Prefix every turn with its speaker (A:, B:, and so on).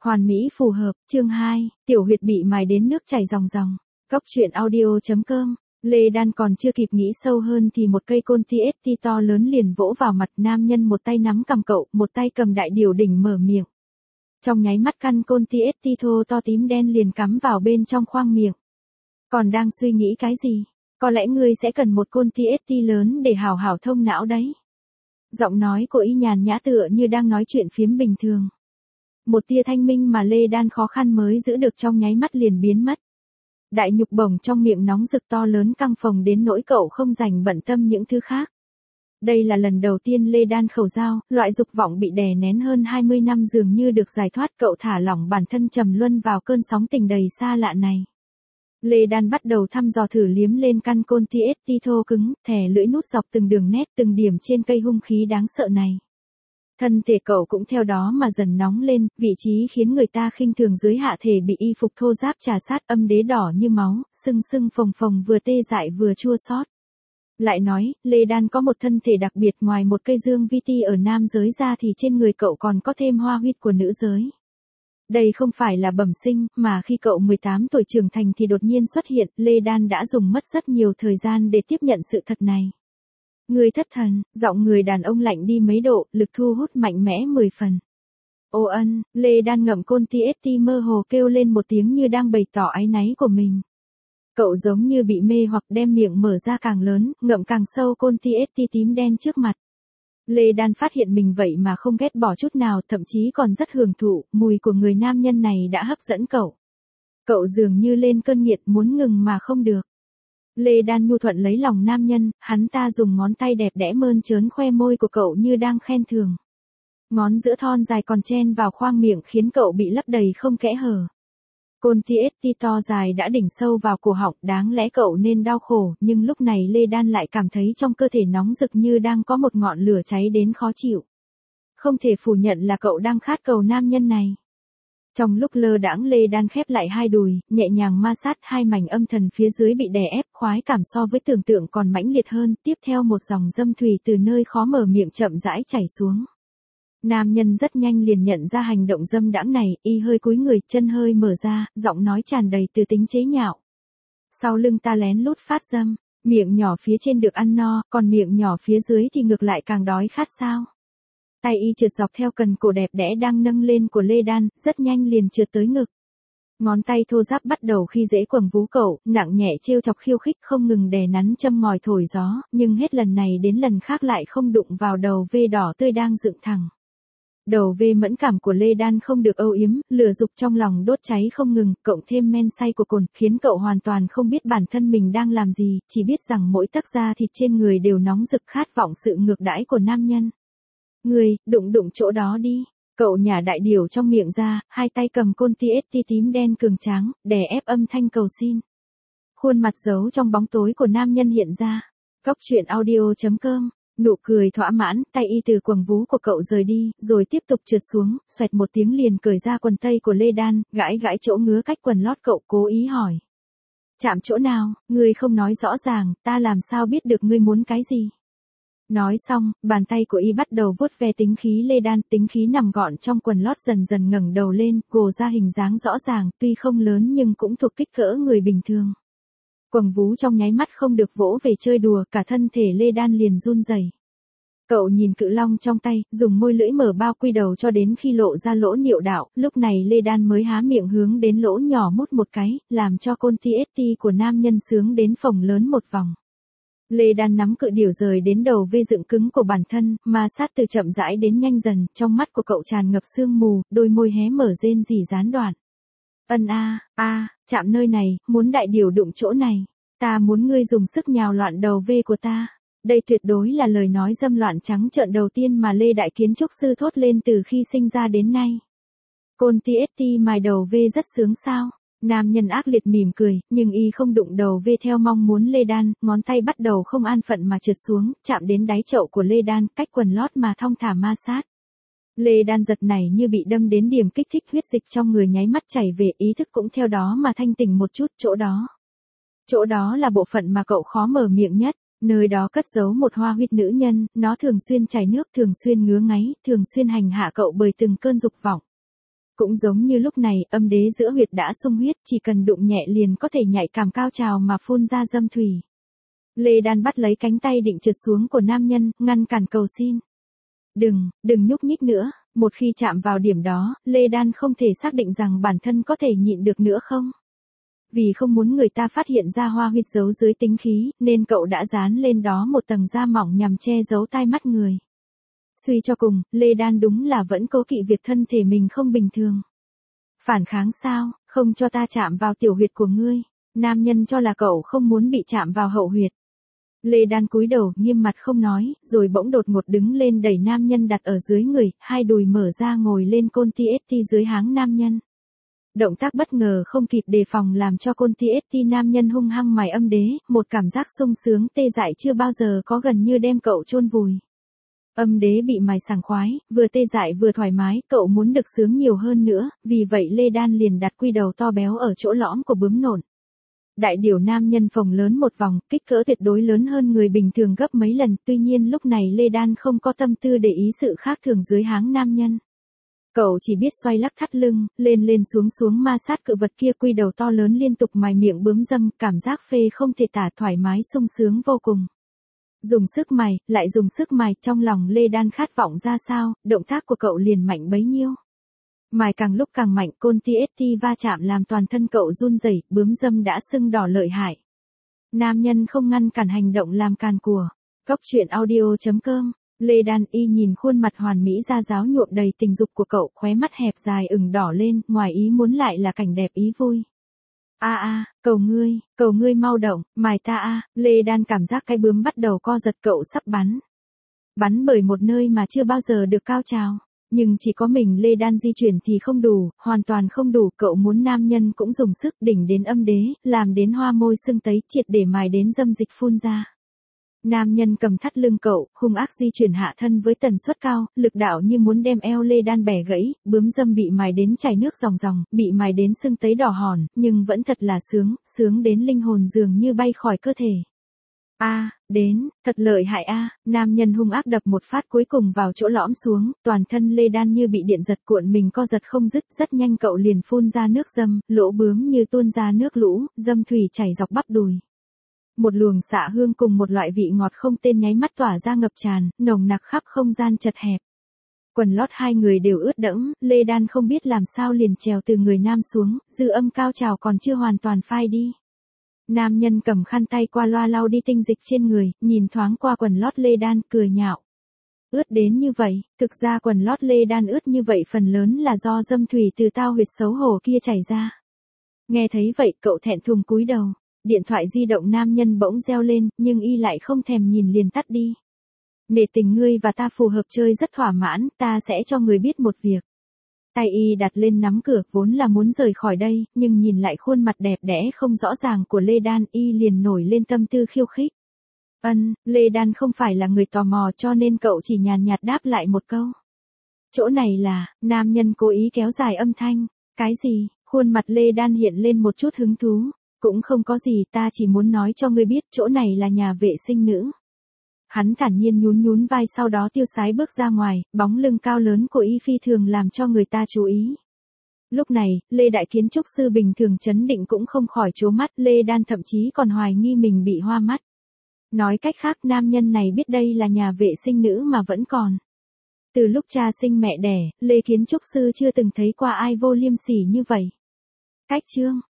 A: Hoàn mỹ phù hợp, chương 2, tiểu huyệt bị mài đến nước chảy ròng ròng. Góc truyện audio.com. Lê Đan còn chưa kịp nghĩ sâu hơn thì một cây côn TST to lớn liền vỗ vào mặt nam nhân, một tay nắm cằm cậu, một tay cầm đại điều đỉnh mở miệng. Trong nháy mắt căn côn TST thô to tím đen liền cắm vào bên trong khoang miệng. Còn đang suy nghĩ cái gì? Có lẽ ngươi sẽ cần một côn TST lớn để hào hào thông não đấy. Giọng nói của y nhàn nhã tựa như đang nói chuyện phiếm bình thường. Một tia thanh minh mà Lê Đan khó khăn mới giữ được trong nháy mắt liền biến mất. Đại nhục bổng trong miệng nóng rực to lớn căng phồng đến nỗi cậu không dành bận tâm những thứ khác. Đây là lần đầu tiên Lê Đan khẩu giao, loại dục vọng bị đè nén hơn 20 năm dường như được giải thoát, cậu thả lỏng bản thân trầm luân vào cơn sóng tình đầy xa lạ này. Lê Đan bắt đầu thăm dò thử liếm lên căn côn TST thô cứng, thè lưỡi nút dọc từng đường nét từng điểm trên cây hung khí đáng sợ này. Thân thể cậu cũng theo đó mà dần nóng lên, vị trí khiến người ta khinh thường dưới hạ thể bị y phục thô ráp trà sát, âm đế đỏ như máu, sưng sưng phồng phồng vừa tê dại vừa chua xót. Lại nói, Lê Đan có một thân thể đặc biệt, ngoài một cây dương vi ti ở nam giới ra thì trên người cậu còn có thêm hoa huyết của nữ giới. Đây không phải là bẩm sinh, mà khi cậu 18 tuổi trưởng thành thì đột nhiên xuất hiện, Lê Đan đã dùng mất rất nhiều thời gian để tiếp nhận sự thật này. Người thất thần, giọng người đàn ông lạnh đi mấy độ, lực thu hút mạnh mẽ 10 phần. Ô ân, Lê Đan ngậm côn TST mơ hồ kêu lên một tiếng như đang bày tỏ áy náy của mình. Cậu giống như bị mê hoặc đem miệng mở ra càng lớn, ngậm càng sâu côn TST tím đen trước mặt. Lê Đan phát hiện mình vậy mà không ghét bỏ chút nào, thậm chí còn rất hưởng thụ, mùi của người nam nhân này đã hấp dẫn cậu. Cậu dường như lên cơn nghiện muốn ngừng mà không được. Lê Đan nhu thuận lấy lòng nam nhân, hắn ta dùng ngón tay đẹp đẽ mơn trớn khoe môi của cậu như đang khen thưởng. Ngón giữa thon dài còn chen vào khoang miệng khiến cậu bị lấp đầy không kẽ hở. Côn TST to dài đã đỉnh sâu vào cổ họng, đáng lẽ cậu nên đau khổ, nhưng lúc này Lê Đan lại cảm thấy trong cơ thể nóng rực như đang có một ngọn lửa cháy đến khó chịu. Không thể phủ nhận là cậu đang khát cầu nam nhân này. Trong lúc lơ đãng, Lê Đan khép lại hai đùi, nhẹ nhàng ma sát hai mảnh âm thần phía dưới bị đè ép, khoái cảm so với tưởng tượng còn mãnh liệt hơn, tiếp theo một dòng dâm thủy từ nơi khó mở miệng chậm rãi chảy xuống. Nam nhân rất nhanh liền nhận ra hành động dâm đãng này, y hơi cúi người, chân hơi mở ra, giọng nói tràn đầy từ tính chế nhạo. Sau lưng ta lén lút phát dâm, miệng nhỏ phía trên được ăn no, còn miệng nhỏ phía dưới thì ngược lại càng đói khát sao. Tay y trượt dọc theo cần cổ đẹp đẽ đang nâng lên của Lê Đan, rất nhanh liền trượt tới ngực. Ngón tay thô ráp bắt đầu khi dễ quầng vú cậu, nặng nhẹ trêu chọc khiêu khích không ngừng đè nắn châm ngòi thổi gió, nhưng hết lần này đến lần khác lại không đụng vào đầu vê đỏ tươi đang dựng thẳng. Đầu vê mẫn cảm của Lê Đan không được âu yếm, lửa dục trong lòng đốt cháy không ngừng, cộng thêm men say của cồn, khiến cậu hoàn toàn không biết bản thân mình đang làm gì, chỉ biết rằng mỗi tấc da thịt trên người đều nóng rực khát vọng sự ngược đãi của nam nhân. Người, đụng chỗ đó đi. Cậu nhả đại điều trong miệng ra, hai tay cầm côn TST tím đen cường tráng, đè ép âm thanh cầu xin. Khuôn mặt giấu trong bóng tối của nam nhân hiện ra. Góc truyện audio.com. Nụ cười thỏa mãn, tay y từ quầng vú của cậu rời đi, rồi tiếp tục trượt xuống, xoẹt một tiếng liền cởi ra quần tây của Lê Đan, gãi gãi chỗ ngứa cách quần lót cậu, cố ý hỏi. Chạm chỗ nào, ngươi không nói rõ ràng, ta làm sao biết được ngươi muốn cái gì? Nói xong, bàn tay của y bắt đầu vuốt ve tính khí Lê Đan, tính khí nằm gọn trong quần lót dần dần ngẩng đầu lên, gồ ra hình dáng rõ ràng, tuy không lớn nhưng cũng thuộc kích cỡ người bình thường. Quầng vú trong nháy mắt không được vỗ về chơi đùa, cả thân thể Lê Đan liền run rẩy. Cậu nhìn cự long trong tay, dùng môi lưỡi mở bao quy đầu cho đến khi lộ ra lỗ niệu đạo, lúc này Lê Đan mới há miệng hướng đến lỗ nhỏ mút một cái, làm cho côn TST của nam nhân sướng đến phồng lớn một vòng. Lê Đan nắm cự điểu rời đến đầu vê dựng cứng của bản thân, ma sát từ chậm rãi đến nhanh dần, trong mắt của cậu tràn ngập sương mù, đôi môi hé mở rên rỉ gián đoạn. Ân chạm nơi này, muốn đại điều đụng chỗ này, ta muốn ngươi dùng sức nhào loạn đầu vê của ta. Đây tuyệt đối là lời nói dâm loạn trắng trợn đầu tiên mà Lê Đại Kiến Trúc Sư thốt lên từ khi sinh ra đến nay. Côn TST mài đầu vê rất sướng sao? Nam nhân ác liệt mỉm cười, nhưng y không đụng đầu vê theo mong muốn Lê Đan, ngón tay bắt đầu không an phận mà trượt xuống, chạm đến đáy chậu của Lê Đan, cách quần lót mà thong thả ma sát. Lê Đan giật này như bị đâm đến điểm kích thích, huyết dịch trong người nháy mắt chảy về, ý thức cũng theo đó mà thanh tỉnh một chút, chỗ đó. Chỗ đó là bộ phận mà cậu khó mở miệng nhất, nơi đó cất giấu một hoa huyết nữ nhân, nó thường xuyên chảy nước, thường xuyên ngứa ngáy, thường xuyên hành hạ cậu bởi từng cơn dục vọng. Cũng giống như lúc này, âm đế giữa huyệt đã sung huyết, chỉ cần đụng nhẹ liền có thể nhạy cảm cao trào mà phun ra dâm thủy. Lê Đan bắt lấy cánh tay định trượt xuống của nam nhân, ngăn cản cầu xin. Đừng nhúc nhích nữa, một khi chạm vào điểm đó, Lê Đan không thể xác định rằng bản thân có thể nhịn được nữa không. Vì không muốn người ta phát hiện ra hoa huyệt giấu dưới tính khí, nên cậu đã dán lên đó một tầng da mỏng nhằm che giấu tai mắt người. Suy cho cùng, Lê Đan đúng là vẫn cố kỵ việc thân thể mình không bình thường. Phản kháng sao, không cho ta chạm vào tiểu huyệt của ngươi. Nam nhân cho là cậu không muốn bị chạm vào hậu huyệt. Lê Đan cúi đầu, nghiêm mặt không nói, rồi bỗng đột ngột đứng lên đẩy nam nhân đặt ở dưới người, hai đùi mở ra ngồi lên côn TST dưới háng nam nhân. Động tác bất ngờ không kịp đề phòng làm cho côn TST nam nhân hung hăng mài âm đế, một cảm giác sung sướng tê dại chưa bao giờ có gần như đem cậu chôn vùi. Âm đế bị mài sảng khoái, vừa tê dại vừa thoải mái, cậu muốn được sướng nhiều hơn nữa, vì vậy Lê Đan liền đặt quy đầu to béo ở chỗ lõm của bướm nổn. Đại điểu nam nhân phồng lớn một vòng, kích cỡ tuyệt đối lớn hơn người bình thường gấp mấy lần, tuy nhiên lúc này Lê Đan không có tâm tư để ý sự khác thường dưới háng nam nhân. Cậu chỉ biết xoay lắc thắt lưng, lên xuống ma sát cự vật kia, quy đầu to lớn liên tục mài miệng bướm dâm, cảm giác phê không thể tả, thoải mái sung sướng vô cùng. Dùng sức mài, lại dùng sức mài, trong lòng Lê Đan khát vọng ra sao, động tác của cậu liền mạnh bấy nhiêu. Mài càng lúc càng mạnh, côn TST va chạm làm toàn thân cậu run rẩy, bướm dâm đã sưng đỏ lợi hại. Nam nhân không ngăn cản hành động làm càn của. Cóc truyện audio.com. Lê Đan y nhìn khuôn mặt hoàn mỹ da ráo nhuộm đầy tình dục của cậu, khóe mắt hẹp dài ửng đỏ lên, ngoài ý muốn lại là cảnh đẹp ý vui. Cầu ngươi mau động, mài ta. Lê Đan cảm giác cái bướm bắt đầu co giật, cậu sắp bắn. Bắn bởi một nơi mà chưa bao giờ được cao trào. Nhưng chỉ có mình Lê Đan di chuyển thì không đủ, hoàn toàn không đủ, cậu muốn nam nhân cũng dùng sức, đỉnh đến âm đế, làm đến hoa môi sưng tấy, triệt để mài đến dâm dịch phun ra. Nam nhân cầm thắt lưng cậu, hung ác di chuyển hạ thân với tần suất cao, lực đạo như muốn đem eo Lê Đan bẻ gãy, bướm dâm bị mài đến chảy nước ròng ròng, bị mài đến sưng tấy đỏ hòn, nhưng vẫn thật là sướng đến linh hồn dường như bay khỏi cơ thể. Thật lợi hại nam nhân hung ác đập một phát cuối cùng vào chỗ lõm xuống, toàn thân Lê Đan như bị điện giật, cuộn mình co giật không dứt, rất nhanh cậu liền phun ra nước dâm, lỗ bướm như tuôn ra nước lũ, dâm thủy chảy dọc bắp đùi. Một luồng xạ hương cùng một loại vị ngọt không tên nháy mắt tỏa ra ngập tràn, nồng nặc khắp không gian chật hẹp. Quần lót hai người đều ướt đẫm, Lê Đan không biết làm sao liền trèo từ người nam xuống, dư âm cao trào còn chưa hoàn toàn phai đi. Nam nhân cầm khăn tay qua loa lau đi tinh dịch trên người, nhìn thoáng qua quần lót Lê Đan, cười nhạo. Ướt đến như vậy, thực ra quần lót Lê Đan ướt như vậy phần lớn là do dâm thủy từ tao huyệt xấu hổ kia chảy ra. Nghe thấy vậy, cậu thẹn thùng cúi đầu. Điện thoại di động nam nhân bỗng reo lên, nhưng y lại không thèm nhìn liền tắt đi. Nể tình ngươi và ta phù hợp chơi rất thỏa mãn, ta sẽ cho người biết một việc. Tay y đặt lên nắm cửa, vốn là muốn rời khỏi đây, nhưng nhìn lại khuôn mặt đẹp đẽ không rõ ràng của Lê Đan, y liền nổi lên tâm tư khiêu khích. Lê Đan không phải là người tò mò cho nên cậu chỉ nhàn nhạt đáp lại một câu. Chỗ này là, nam nhân cố ý kéo dài âm thanh. Cái gì? Khuôn mặt Lê Đan hiện lên một chút hứng thú. Cũng không có gì, ta chỉ muốn nói cho ngươi biết chỗ này là nhà vệ sinh nữ. Hắn thản nhiên nhún vai, sau đó tiêu sái bước ra ngoài, bóng lưng cao lớn của y phi thường làm cho người ta chú ý. Lúc này, Lê Đại kiến trúc sư bình thường chấn định cũng không khỏi trố mắt, Lê Đan thậm chí còn hoài nghi mình bị hoa mắt. Nói cách khác, nam nhân này biết đây là nhà vệ sinh nữ mà vẫn còn. Từ lúc cha sinh mẹ đẻ, Lê kiến trúc sư chưa từng thấy qua ai vô liêm sỉ như vậy. Cách chương